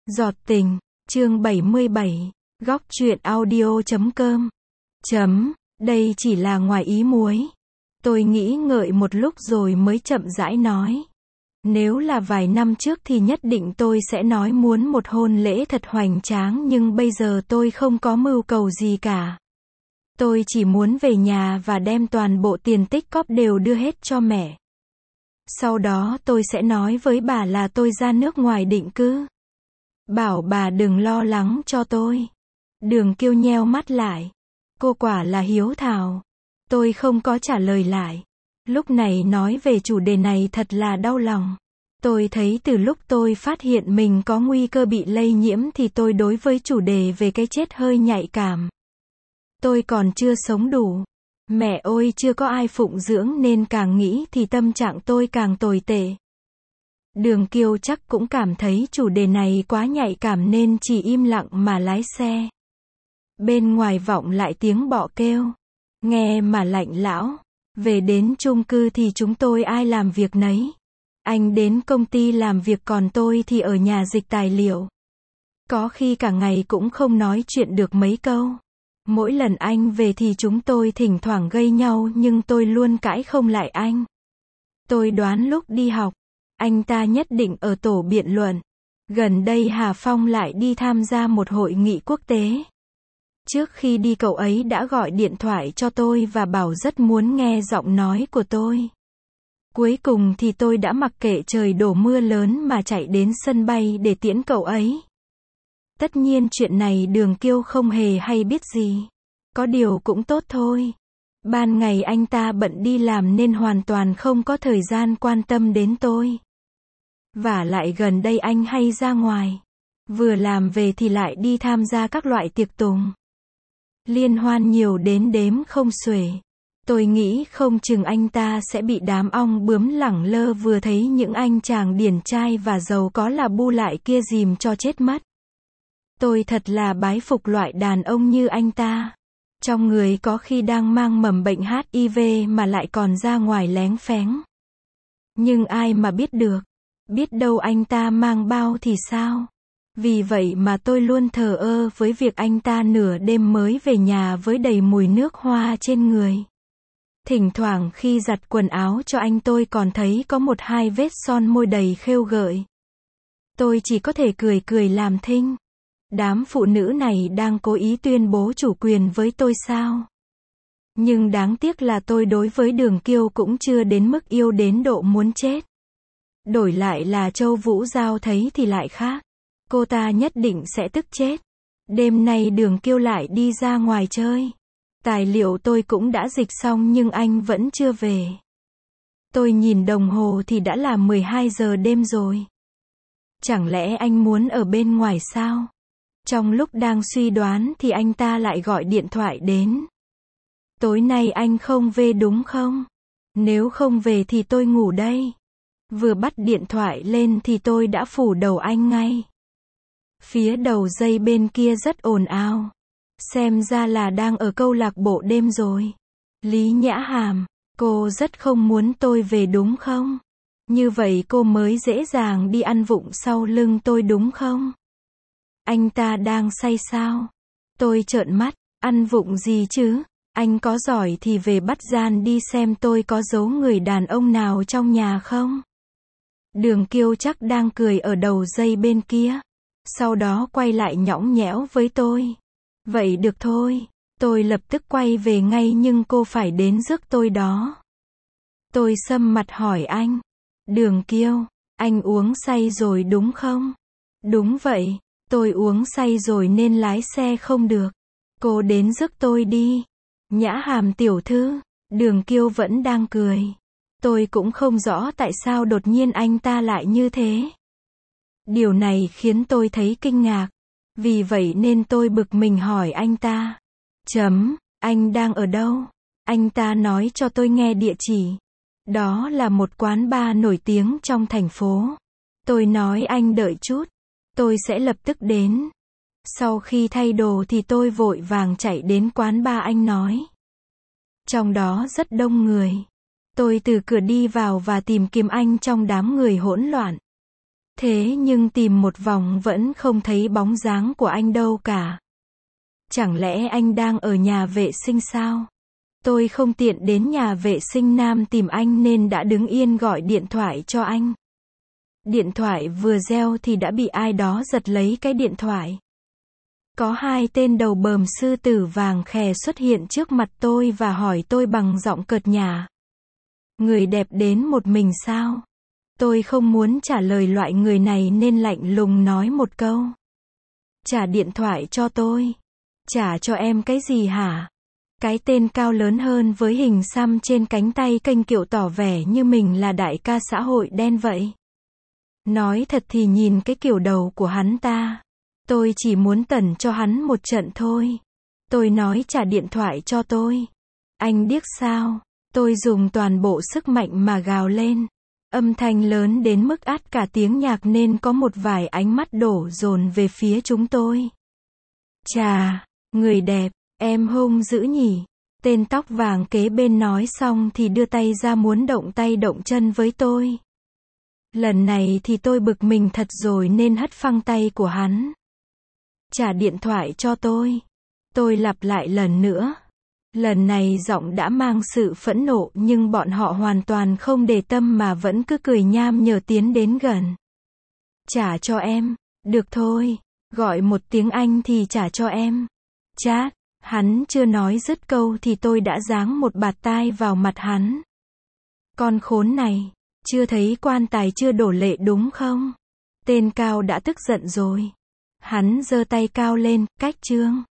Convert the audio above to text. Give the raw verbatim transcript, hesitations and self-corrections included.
Giọt tình, chương bảy mươi bảy, góc truyện audio chấm com. Chấm, đây chỉ là ngoài ý muối. Tôi nghĩ ngợi một lúc rồi mới chậm rãi nói. Nếu là vài năm trước thì nhất định tôi sẽ nói muốn một hôn lễ thật hoành tráng, nhưng bây giờ tôi không có mưu cầu gì cả. Tôi chỉ muốn về nhà và đem toàn bộ tiền tích cóp đều đưa hết cho mẹ. Sau đó tôi sẽ nói với bà là tôi ra nước ngoài định cư. Bảo bà đừng lo lắng cho tôi. Đường Kiêu nheo mắt lại. Cô quả là hiếu thảo. Tôi không có trả lời lại. Lúc này nói về chủ đề này thật là đau lòng. Tôi thấy từ lúc tôi phát hiện mình có nguy cơ bị lây nhiễm thì tôi đối với chủ đề về cái chết hơi nhạy cảm. Tôi còn chưa sống đủ. Mẹ ơi, chưa có ai phụng dưỡng nên càng nghĩ thì tâm trạng tôi càng tồi tệ. Đường Kiêu chắc cũng cảm thấy chủ đề này quá nhạy cảm nên chỉ im lặng mà lái xe. Bên ngoài vọng lại tiếng bọ kêu. Nghe mà lạnh lão. Về đến chung cư thì chúng tôi ai làm việc nấy. Anh đến công ty làm việc còn tôi thì ở nhà dịch tài liệu. Có khi cả ngày cũng không nói chuyện được mấy câu. Mỗi lần anh về thì chúng tôi thỉnh thoảng gây nhau nhưng tôi luôn cãi không lại anh. Tôi đoán lúc đi học, anh ta nhất định ở tổ biện luận. Gần đây Hà Phong lại đi tham gia một hội nghị quốc tế. Trước khi đi cậu ấy đã gọi điện thoại cho tôi và bảo rất muốn nghe giọng nói của tôi. Cuối cùng thì tôi đã mặc kệ trời đổ mưa lớn mà chạy đến sân bay để tiễn cậu ấy. Tất nhiên chuyện này Đường Kiêu không hề hay biết gì. Có điều cũng tốt thôi. Ban ngày anh ta bận đi làm nên hoàn toàn không có thời gian quan tâm đến tôi. Vả lại gần đây anh hay ra ngoài. Vừa làm về thì lại đi tham gia các loại tiệc tùng. Liên hoan nhiều đến đếm không xuể. Tôi nghĩ không chừng anh ta sẽ bị đám ong bướm lẳng lơ vừa thấy những anh chàng điển trai và giàu có là bu lại kia dìm cho chết mất. Tôi thật là bái phục loại đàn ông như anh ta. Trong người có khi đang mang mầm bệnh hát i vê mà lại còn ra ngoài léng phéng. Nhưng ai mà biết được. Biết đâu anh ta mang bao thì sao? Vì vậy mà tôi luôn thờ ơ với việc anh ta nửa đêm mới về nhà với đầy mùi nước hoa trên người. Thỉnh thoảng khi giặt quần áo cho anh tôi còn thấy có một hai vết son môi đầy khêu gợi. Tôi chỉ có thể cười cười làm thinh. Đám phụ nữ này đang cố ý tuyên bố chủ quyền với tôi sao? Nhưng đáng tiếc là tôi đối với Đường Kiêu cũng chưa đến mức yêu đến độ muốn chết. Đổi lại là Châu Vũ Giao thấy thì lại khác. Cô ta nhất định sẽ tức chết. Đêm nay Đường Kiêu lại đi ra ngoài chơi. Tài liệu tôi cũng đã dịch xong nhưng anh vẫn chưa về. Tôi nhìn đồng hồ thì đã là mười hai giờ đêm rồi. Chẳng lẽ anh muốn ở bên ngoài sao? Trong lúc đang suy đoán thì anh ta lại gọi điện thoại đến. Tối nay anh không về đúng không? Nếu không về thì tôi ngủ đây. Vừa bắt điện thoại lên thì tôi đã phủ đầu anh ngay. Phía đầu dây bên kia rất ồn ào. Xem ra là đang ở câu lạc bộ đêm rồi. Lý Nhã Hàm, cô rất không muốn tôi về đúng không? Như vậy cô mới dễ dàng đi ăn vụng sau lưng tôi đúng không? Anh ta đang say sao? Tôi trợn mắt, ăn vụng gì chứ? Anh có giỏi thì về bắt gian đi xem tôi có giấu người đàn ông nào trong nhà không? Đường Kiêu chắc đang cười ở đầu dây bên kia. Sau đó quay lại nhõng nhẽo với tôi. Vậy được thôi. Tôi lập tức quay về ngay nhưng cô phải đến rước tôi đó. Tôi sầm mặt hỏi anh. Đường Kiêu, anh uống say rồi đúng không? Đúng vậy. Tôi uống say rồi nên lái xe không được. Cô đến rước tôi đi. Nhã Hàm tiểu thư. Đường Kiêu vẫn đang cười. Tôi cũng không rõ tại sao đột nhiên anh ta lại như thế. Điều này khiến tôi thấy kinh ngạc. Vì vậy nên tôi bực mình hỏi anh ta. Chấm, anh đang ở đâu? Anh ta nói cho tôi nghe địa chỉ. Đó là một quán bar nổi tiếng trong thành phố. Tôi nói anh đợi chút. Tôi sẽ lập tức đến. Sau khi thay đồ thì tôi vội vàng chạy đến quán bar anh nói. Trong đó rất đông người. Tôi từ cửa đi vào và tìm kiếm anh trong đám người hỗn loạn. Thế nhưng tìm một vòng vẫn không thấy bóng dáng của anh đâu cả. Chẳng lẽ anh đang ở nhà vệ sinh sao? Tôi không tiện đến nhà vệ sinh nam tìm anh nên đã đứng yên gọi điện thoại cho anh. Điện thoại vừa reo thì đã bị ai đó giật lấy cái điện thoại. Có hai tên đầu bờm sư tử vàng khè xuất hiện trước mặt tôi và hỏi tôi bằng giọng cợt nhả. Người đẹp đến một mình sao? Tôi không muốn trả lời loại người này nên lạnh lùng nói một câu. Trả điện thoại cho tôi. Trả cho em cái gì hả? Cái tên cao lớn hơn với hình xăm trên cánh tay kênh kiệu tỏ vẻ như mình là đại ca xã hội đen vậy. Nói thật thì nhìn cái kiểu đầu của hắn ta, tôi chỉ muốn tẩn cho hắn một trận thôi. Tôi nói trả điện thoại cho tôi. Anh điếc sao? Tôi dùng toàn bộ sức mạnh mà gào lên. Âm thanh lớn đến mức át cả tiếng nhạc nên có một vài ánh mắt đổ dồn về phía chúng tôi. Chà, người đẹp, em hung dữ nhỉ? Tên tóc vàng kế bên nói xong thì đưa tay ra muốn động tay động chân với tôi. Lần này thì tôi bực mình thật rồi nên hất phăng tay của hắn. Trả điện thoại cho tôi. Tôi lặp lại lần nữa. Lần này giọng đã mang sự phẫn nộ nhưng bọn họ hoàn toàn không để tâm mà vẫn cứ cười nham nhở tiến đến gần. Trả cho em. Được thôi. Gọi một tiếng Anh thì trả cho em. Chát. Hắn chưa nói dứt câu thì tôi đã giáng một bạt tai vào mặt hắn. Con khốn này. Chưa thấy quan tài chưa đổ lệ đúng không? Tên cao đã tức giận rồi. Hắn giơ tay cao lên, cách trương.